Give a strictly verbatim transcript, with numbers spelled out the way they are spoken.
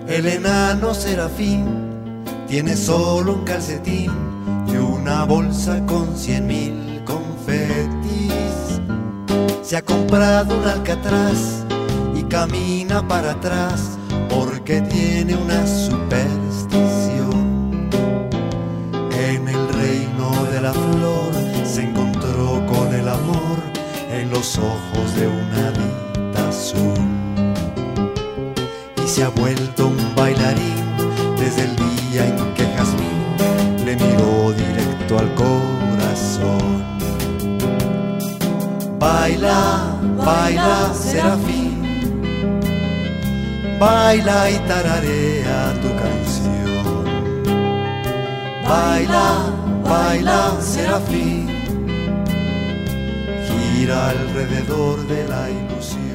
El enano Serafín tiene solo un calcetín y una bolsa con cien mil confetis. Se ha comprado un alcatraz y camina para atrás porque tiene una superstición. En el reino de la flor se encontró con el amor en los ojos de una hadita azul. Y se ha vuelto un bailarín desde el día en que Jazmín le miró directo al corazón. Baila, baila, Serafín, baila y tararea tu canción. Baila, baila, Serafín, gira alrededor de la ilusión.